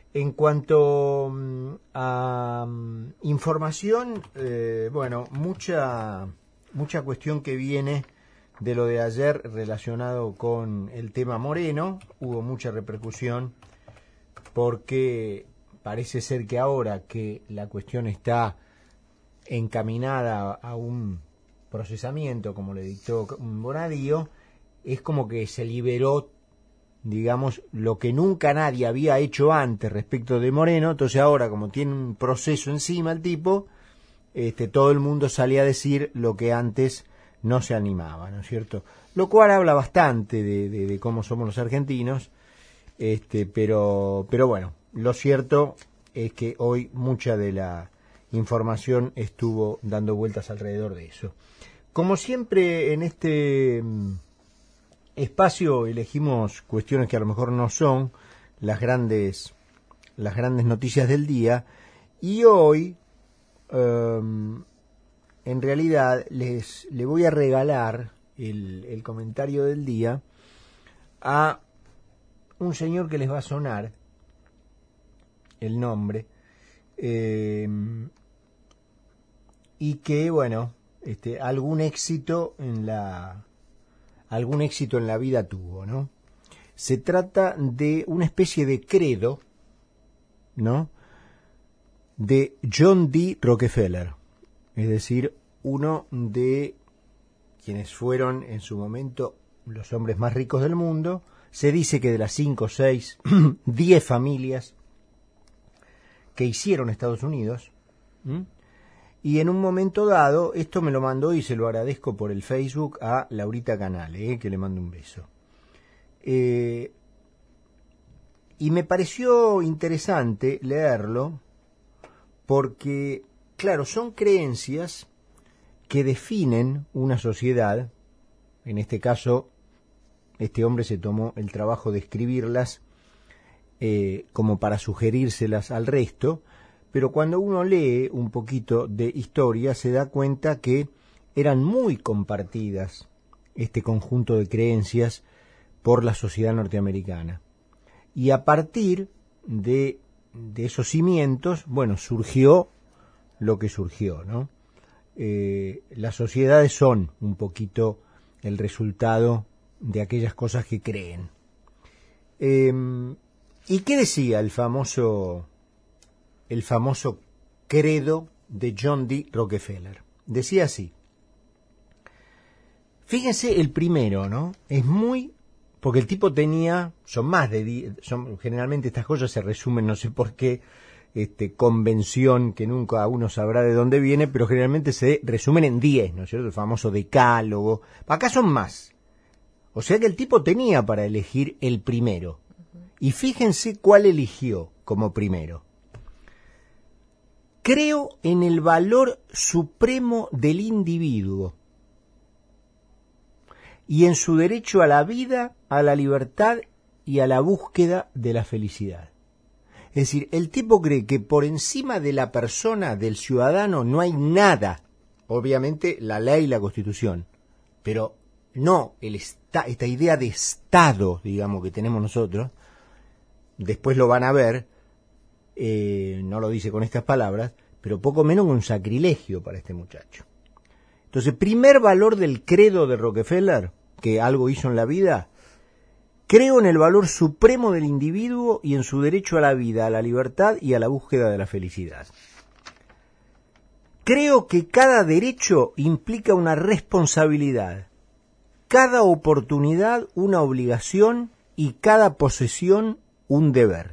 En cuanto a información, bueno, mucha cuestión que viene de lo de ayer relacionado con el tema Moreno. Hubo mucha repercusión porque parece ser que ahora que la cuestión está encaminada a un procesamiento, como le dictó Bonadío, es como que se liberó, digamos, lo que nunca nadie había hecho antes respecto de Moreno. Entonces ahora, como tiene un proceso encima el tipo, todo el mundo salía a decir lo que antes no se animaba, ¿no es cierto? Lo cual habla bastante de cómo somos los argentinos, pero bueno, lo cierto es que hoy mucha de la información estuvo dando vueltas alrededor de eso. Como siempre en este espacio elegimos cuestiones que a lo mejor no son las grandes noticias del día, y hoy en realidad le voy a regalar el comentario del día a un señor que les va a sonar el nombre, y que, bueno, algún éxito en la vida tuvo, ¿no? Se trata de una especie de credo, ¿no?, de John D. Rockefeller, es decir, uno de quienes fueron en su momento los hombres más ricos del mundo. Se dice que de las 5, 6, 10 familias que hicieron Estados Unidos. Y en un momento dado, esto me lo mandó y se lo agradezco por el Facebook a Laurita Canale, que le mando un beso. Y me pareció interesante leerlo porque, claro, son creencias que definen una sociedad. En este caso, este hombre se tomó el trabajo de escribirlas como para sugerírselas al resto, pero cuando uno lee un poquito de historia se da cuenta que eran muy compartidas este conjunto de creencias por la sociedad norteamericana. Y a partir de esos cimientos, bueno, surgió lo que surgió, ¿no? Las sociedades son un poquito el resultado de aquellas cosas que creen. ¿Y qué decía el famoso credo de John D. Rockefeller? Decía así. Fíjense el primero, ¿no? Es muy... porque el tipo tenía... generalmente estas cosas se resumen, no sé por qué, convención que nunca uno sabrá de dónde viene, pero generalmente se resumen en 10, ¿no es cierto? El famoso decálogo. Acá son más. O sea que el tipo tenía para elegir el primero. Y fíjense cuál eligió como primero. Creo en el valor supremo del individuo y en su derecho a la vida, a la libertad y a la búsqueda de la felicidad. Es decir, el tipo cree que por encima de la persona, del ciudadano, no hay nada. Obviamente la ley y la Constitución, pero no esta idea de Estado, digamos, que tenemos nosotros. Después lo van a ver, no lo dice con estas palabras, pero poco menos que un sacrilegio para este muchacho. Entonces, primer valor del credo de Rockefeller, que algo hizo en la vida: creo en el valor supremo del individuo y en su derecho a la vida, a la libertad y a la búsqueda de la felicidad. Creo que cada derecho implica una responsabilidad, cada oportunidad una obligación y cada posesión un deber.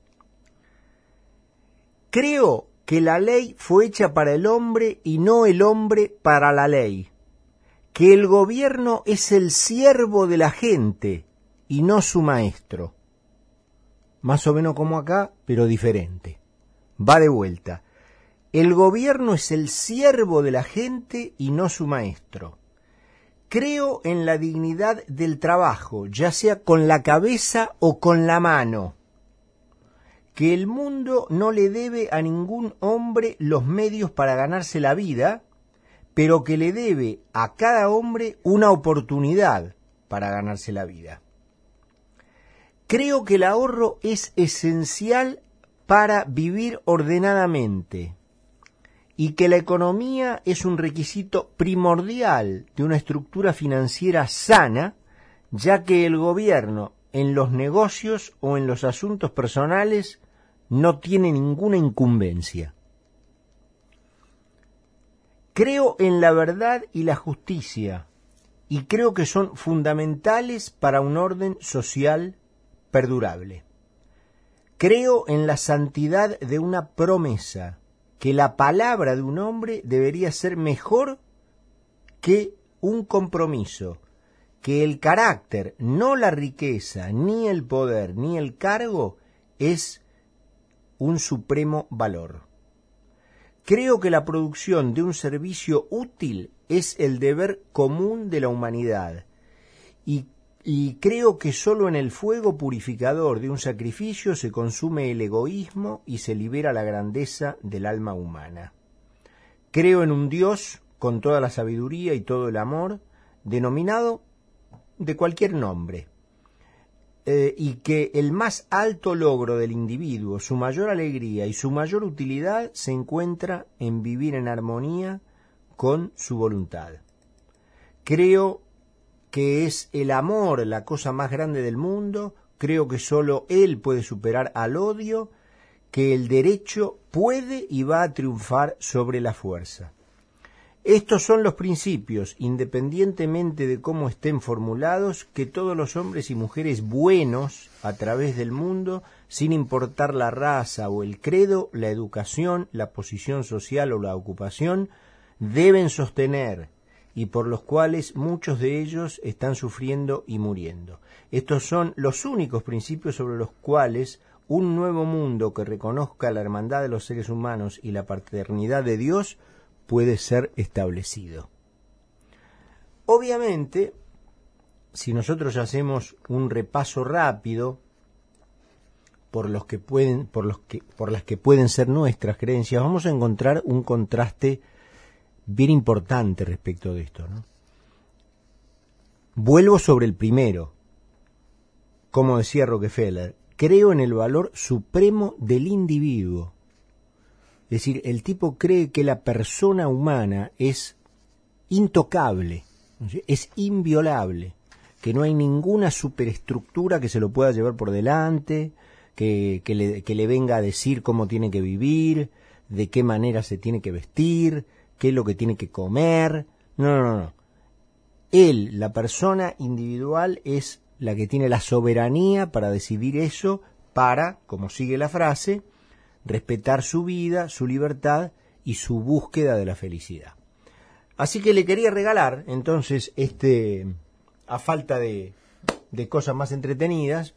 Creo que la ley fue hecha para el hombre y no el hombre para la ley, que el gobierno es el siervo de la gente y no su maestro. Más o menos como acá, pero diferente. Va de vuelta. El gobierno es el siervo de la gente y no su maestro. Creo en la dignidad del trabajo, ya sea con la cabeza o con la mano. Que el mundo no le debe a ningún hombre los medios para ganarse la vida, pero que le debe a cada hombre una oportunidad para ganarse la vida. Creo que el ahorro es esencial para vivir ordenadamente y que la economía es un requisito primordial de una estructura financiera sana, ya que el gobierno en los negocios o en los asuntos personales no tiene ninguna incumbencia. Creo en la verdad y la justicia y creo que son fundamentales para un orden social perdurable. Creo en la santidad de una promesa, que la palabra de un hombre debería ser mejor que un compromiso, que el carácter, no la riqueza, ni el poder, ni el cargo, es un supremo valor. Creo que la producción de un servicio útil es el deber común de la humanidad y creo que solo en el fuego purificador de un sacrificio se consume el egoísmo y se libera la grandeza del alma humana. Creo en un Dios con toda la sabiduría y todo el amor, denominado de cualquier nombre, y que el más alto logro del individuo, su mayor alegría y su mayor utilidad se encuentra en vivir en armonía con su voluntad. Creo que es el amor la cosa más grande del mundo, creo que solo él puede superar al odio, que el derecho puede y va a triunfar sobre la fuerza. Estos son los principios, independientemente de cómo estén formulados, que todos los hombres y mujeres buenos a través del mundo, sin importar la raza o el credo, la educación, la posición social o la ocupación, deben sostener y por los cuales muchos de ellos están sufriendo y muriendo. Estos son los únicos principios sobre los cuales un nuevo mundo que reconozca la hermandad de los seres humanos y la paternidad de Dios puede ser establecido. Obviamente, si nosotros hacemos un repaso rápido por las que pueden ser nuestras creencias, vamos a encontrar un contraste bien importante respecto de esto, ¿no? Vuelvo sobre el primero. Como decía Rockefeller, creo en el valor supremo del individuo. Es decir, el tipo cree que la persona humana es intocable, es inviolable, que no hay ninguna superestructura que se lo pueda llevar por delante, que le venga a decir cómo tiene que vivir, de qué manera se tiene que vestir, qué es lo que tiene que comer. No. Él, la persona individual, es la que tiene la soberanía para decidir eso, para, como sigue la frase, respetar su vida, su libertad y su búsqueda de la felicidad. Así que le quería regalar, entonces, a falta de cosas más entretenidas,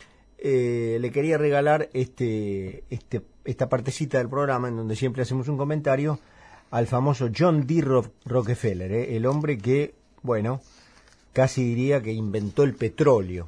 le quería regalar esta partecita del programa en donde siempre hacemos un comentario al famoso John D. Rockefeller, el hombre que, bueno, casi diría que inventó el petróleo.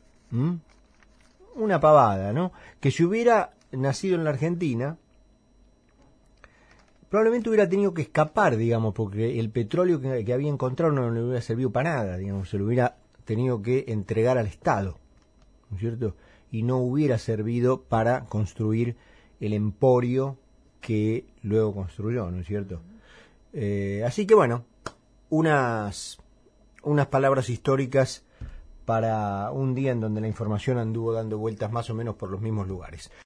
Una pavada, ¿no? Que si hubiera nacido en la Argentina, probablemente hubiera tenido que escapar, digamos, porque el petróleo que había encontrado no le hubiera servido para nada, digamos, se lo hubiera tenido que entregar al Estado, ¿no es cierto? Y no hubiera servido para construir el emporio que luego construyó, ¿no es cierto? Así que bueno, unas palabras históricas para un día en donde la información anduvo dando vueltas más o menos por los mismos lugares.